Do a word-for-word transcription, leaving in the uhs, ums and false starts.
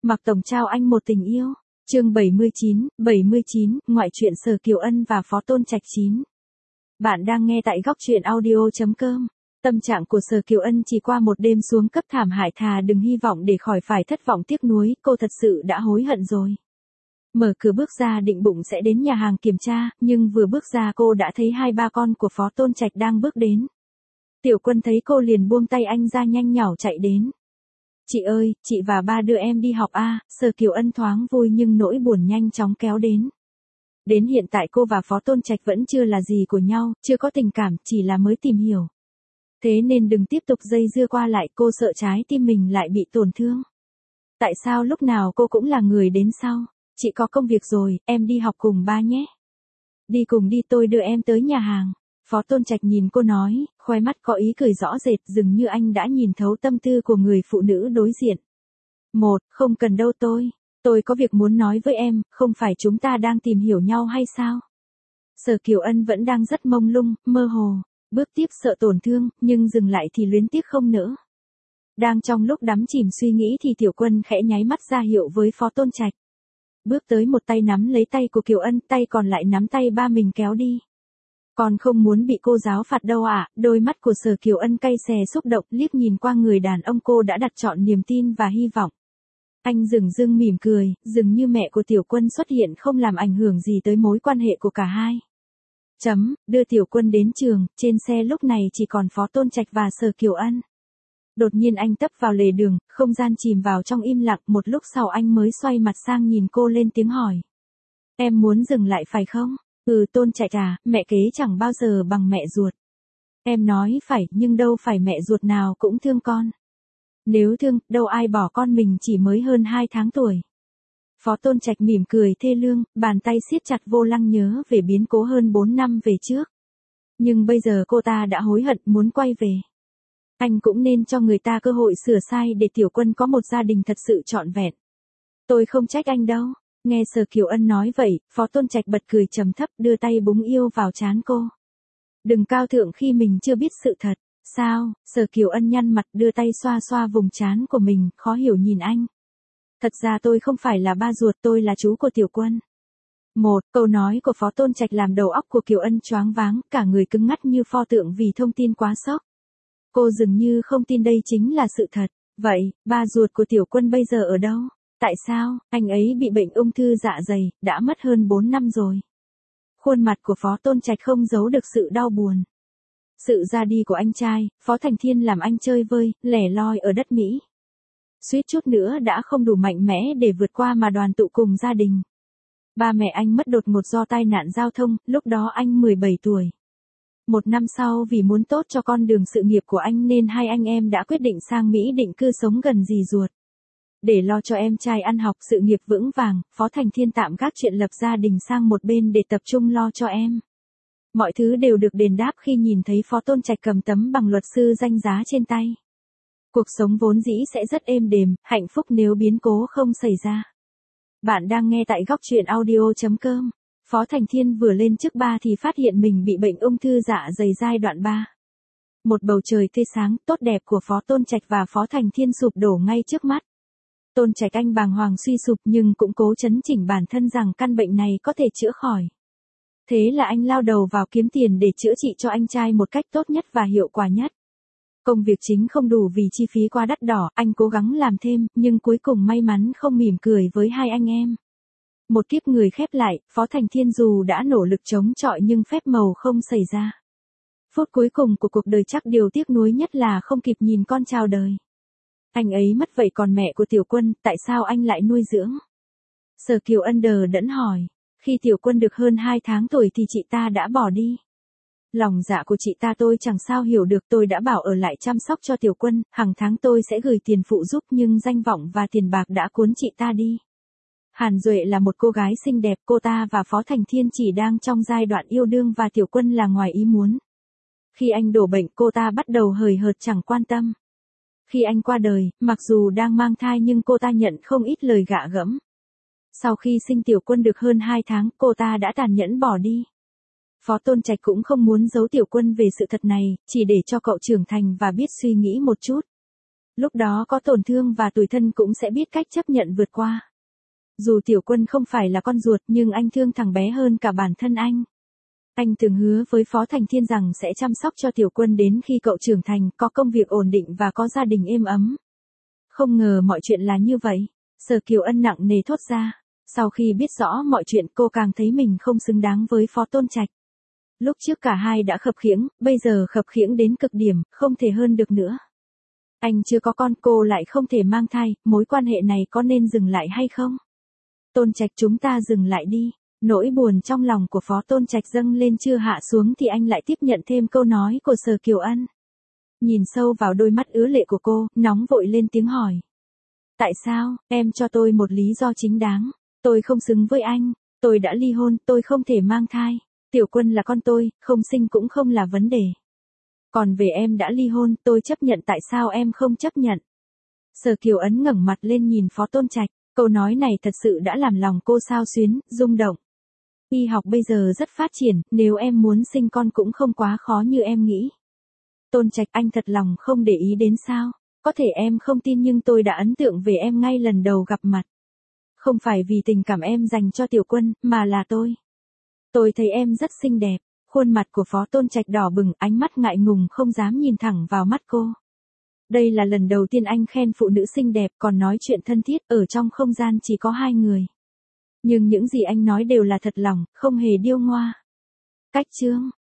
Mạc Tổng trao anh một tình yêu. Chương bảy mươi chín, bảy mươi chín, ngoại truyện Sở Kiều Ân và Phó Tôn Trạch chín. Bạn đang nghe tại góc truyện audio chấm com. Tâm trạng của Sở Kiều Ân chỉ qua một đêm xuống cấp thảm hại, thà đừng hy vọng để khỏi phải thất vọng tiếc nuối, cô thật sự đã hối hận rồi. Mở cửa bước ra định bụng sẽ đến nhà hàng kiểm tra, nhưng vừa bước ra cô đã thấy hai ba con của Phó Tôn Trạch đang bước đến. Tiểu Quân thấy cô liền buông tay anh ra nhanh nhảu chạy đến. Chị ơi, chị và ba đưa em đi học a. Sở Kiều Ân thoáng vui nhưng nỗi buồn nhanh chóng kéo đến. Đến hiện tại cô và Phó Tôn Trạch vẫn chưa là gì của nhau, chưa có tình cảm, chỉ là mới tìm hiểu. Thế nên đừng tiếp tục dây dưa qua lại, cô sợ trái tim mình lại bị tổn thương. Tại sao lúc nào cô cũng là người đến sau? Chị có công việc rồi, em đi học cùng ba nhé. Đi cùng đi, tôi đưa em tới nhà hàng. Phó Tôn Trạch nhìn cô nói, khóe mắt có ý cười rõ rệt, dường như anh đã nhìn thấu tâm tư của người phụ nữ đối diện. Một, không cần đâu tôi. Tôi có việc muốn nói với em, không phải chúng ta đang tìm hiểu nhau hay sao? Sở Kiều Ân vẫn đang rất mông lung, mơ hồ, bước tiếp sợ tổn thương, nhưng dừng lại thì luyến tiếc không nỡ. Đang trong lúc đắm chìm suy nghĩ thì Tiểu Quân khẽ nháy mắt ra hiệu với Phó Tôn Trạch. Bước tới một tay nắm lấy tay của Kiều Ân, tay còn lại nắm tay ba mình kéo đi. Còn không muốn bị cô giáo phạt đâu ạ, à? Đôi mắt của Sở Kiều Ân cay xè xúc động, liếc nhìn qua người đàn ông cô đã đặt trọn niềm tin và hy vọng. Anh dửng dưng mỉm cười, dường như mẹ của Tiểu Quân xuất hiện không làm ảnh hưởng gì tới mối quan hệ của cả hai. Chấm, đưa Tiểu Quân đến trường, trên xe lúc này chỉ còn Phó Tôn Trạch và Sở Kiều Ân. Đột nhiên anh tấp vào lề đường, không gian chìm vào trong im lặng, một lúc sau anh mới xoay mặt sang nhìn cô lên tiếng hỏi. Em muốn dừng lại phải không? Ừ, Tôn Trạch à, mẹ kế chẳng bao giờ bằng mẹ ruột. Em nói phải, nhưng đâu phải mẹ ruột nào cũng thương con. Nếu thương, đâu ai bỏ con mình chỉ mới hơn hai tháng tuổi. Phó Tôn Trạch mỉm cười thê lương, bàn tay siết chặt vô lăng nhớ về biến cố hơn bốn năm về trước. Nhưng bây giờ cô ta đã hối hận muốn quay về. Anh cũng nên cho người ta cơ hội sửa sai để Tiểu Quân có một gia đình thật sự trọn vẹn. Tôi không trách anh đâu. Nghe Sở Kiều Ân nói vậy, Phó Tôn Trạch bật cười trầm thấp, đưa tay búng yêu vào trán cô. Đừng cao thượng khi mình chưa biết sự thật. Sao? Sở Kiều Ân nhăn mặt, đưa tay xoa xoa vùng trán của mình, khó hiểu nhìn anh. Thật ra tôi không phải là ba ruột, tôi là chú của Tiểu Quân. Một, câu nói của Phó Tôn Trạch làm đầu óc của Kiều Ân choáng váng, cả người cứng ngắt như pho tượng vì thông tin quá sốc. Cô dường như không tin đây chính là sự thật. Vậy, ba ruột của Tiểu Quân bây giờ ở đâu? Tại sao, anh ấy bị bệnh ung thư dạ dày, đã mất hơn bốn năm rồi. Khuôn mặt của Phó Tôn Trạch không giấu được sự đau buồn. Sự ra đi của anh trai, Phó Thành Thiên làm anh chơi vơi, lẻ loi ở đất Mỹ. Suýt chút nữa đã không đủ mạnh mẽ để vượt qua mà đoàn tụ cùng gia đình. Ba mẹ anh mất đột ngột do tai nạn giao thông, lúc đó anh mười bảy tuổi. Một năm sau vì muốn tốt cho con đường sự nghiệp của anh nên hai anh em đã quyết định sang Mỹ định cư sống gần dì ruột. Để lo cho em trai ăn học sự nghiệp vững vàng, Phó Thành Thiên tạm gác chuyện lập gia đình sang một bên để tập trung lo cho em. Mọi thứ đều được đền đáp khi nhìn thấy Phó Tôn Trạch cầm tấm bằng luật sư danh giá trên tay. Cuộc sống vốn dĩ sẽ rất êm đềm, hạnh phúc nếu biến cố không xảy ra. Bạn đang nghe tại góc truyện audio chấm com. Phó Thành Thiên vừa lên chức ba thì phát hiện mình bị bệnh ung thư dạ dày giai đoạn ba. Một bầu trời tươi sáng, tốt đẹp của Phó Tôn Trạch và Phó Thành Thiên sụp đổ ngay trước mắt. Tôn Trạch anh bàng hoàng suy sụp nhưng cũng cố chấn chỉnh bản thân rằng căn bệnh này có thể chữa khỏi. Thế là anh lao đầu vào kiếm tiền để chữa trị cho anh trai một cách tốt nhất và hiệu quả nhất. Công việc chính không đủ vì chi phí quá đắt đỏ, anh cố gắng làm thêm, nhưng cuối cùng may mắn không mỉm cười với hai anh em. Một kiếp người khép lại, Phó Thành Thiên dù đã nỗ lực chống chọi nhưng phép màu không xảy ra. Phút cuối cùng của cuộc đời chắc điều tiếc nuối nhất là không kịp nhìn con chào đời. Anh ấy mất vậy còn mẹ của Tiểu Quân, tại sao anh lại nuôi dưỡng? Sở Kiều Ân đờ đẫn hỏi. Khi Tiểu Quân được hơn hai tháng tuổi thì chị ta đã bỏ đi. Lòng dạ của chị ta tôi chẳng sao hiểu được, tôi đã bảo ở lại chăm sóc cho Tiểu Quân, hàng tháng tôi sẽ gửi tiền phụ giúp nhưng danh vọng và tiền bạc đã cuốn chị ta đi. Hàn Duệ là một cô gái xinh đẹp, cô ta và Phó Thành Thiên chỉ đang trong giai đoạn yêu đương và Tiểu Quân là ngoài ý muốn. Khi anh đổ bệnh cô ta bắt đầu hời hợt chẳng quan tâm. Khi anh qua đời, mặc dù đang mang thai nhưng cô ta nhận không ít lời gạ gẫm. Sau khi sinh Tiểu Quân được hơn hai tháng, cô ta đã tàn nhẫn bỏ đi. Phó Tôn Trạch cũng không muốn giấu Tiểu Quân về sự thật này, chỉ để cho cậu trưởng thành và biết suy nghĩ một chút. Lúc đó có tổn thương và tủi thân cũng sẽ biết cách chấp nhận vượt qua. Dù Tiểu Quân không phải là con ruột nhưng anh thương thằng bé hơn cả bản thân anh. Anh từng hứa với Phó Thành Thiên rằng sẽ chăm sóc cho Tiểu Quân đến khi cậu trưởng thành, có công việc ổn định và có gia đình êm ấm. Không ngờ mọi chuyện là như vậy. Sở Kiều Ân nặng nề thốt ra. Sau khi biết rõ mọi chuyện cô càng thấy mình không xứng đáng với Phó Tôn Trạch. Lúc trước cả hai đã khập khiễng, bây giờ khập khiễng đến cực điểm, không thể hơn được nữa. Anh chưa có con, cô lại không thể mang thai, mối quan hệ này có nên dừng lại hay không? Tôn Trạch, chúng ta dừng lại đi. Nỗi buồn trong lòng của Phó Tôn Trạch dâng lên chưa hạ xuống thì anh lại tiếp nhận thêm câu nói của Sở Kiều Ân. Nhìn sâu vào đôi mắt ứa lệ của cô, nóng vội lên tiếng hỏi. Tại sao, em cho tôi một lý do chính đáng. Tôi không xứng với anh, tôi đã ly hôn, tôi không thể mang thai. Tiểu Quân là con tôi, không sinh cũng không là vấn đề. Còn về em đã ly hôn, tôi chấp nhận, tại sao em không chấp nhận? Sở Kiều Ân ngẩng mặt lên nhìn Phó Tôn Trạch, câu nói này thật sự đã làm lòng cô xao xuyến, rung động. Y học bây giờ rất phát triển, nếu em muốn sinh con cũng không quá khó như em nghĩ. Tôn Trạch, anh thật lòng không để ý đến sao? Có thể em không tin nhưng tôi đã ấn tượng về em ngay lần đầu gặp mặt. Không phải vì tình cảm em dành cho Tiểu Quân, mà là tôi. Tôi thấy em rất xinh đẹp. Khuôn mặt của Phó Tôn Trạch đỏ bừng, ánh mắt ngại ngùng không dám nhìn thẳng vào mắt cô. Đây là lần đầu tiên anh khen phụ nữ xinh đẹp, còn nói chuyện thân thiết, ở trong không gian chỉ có hai người. Nhưng những gì anh nói đều là thật lòng, không hề điêu ngoa. Cách chương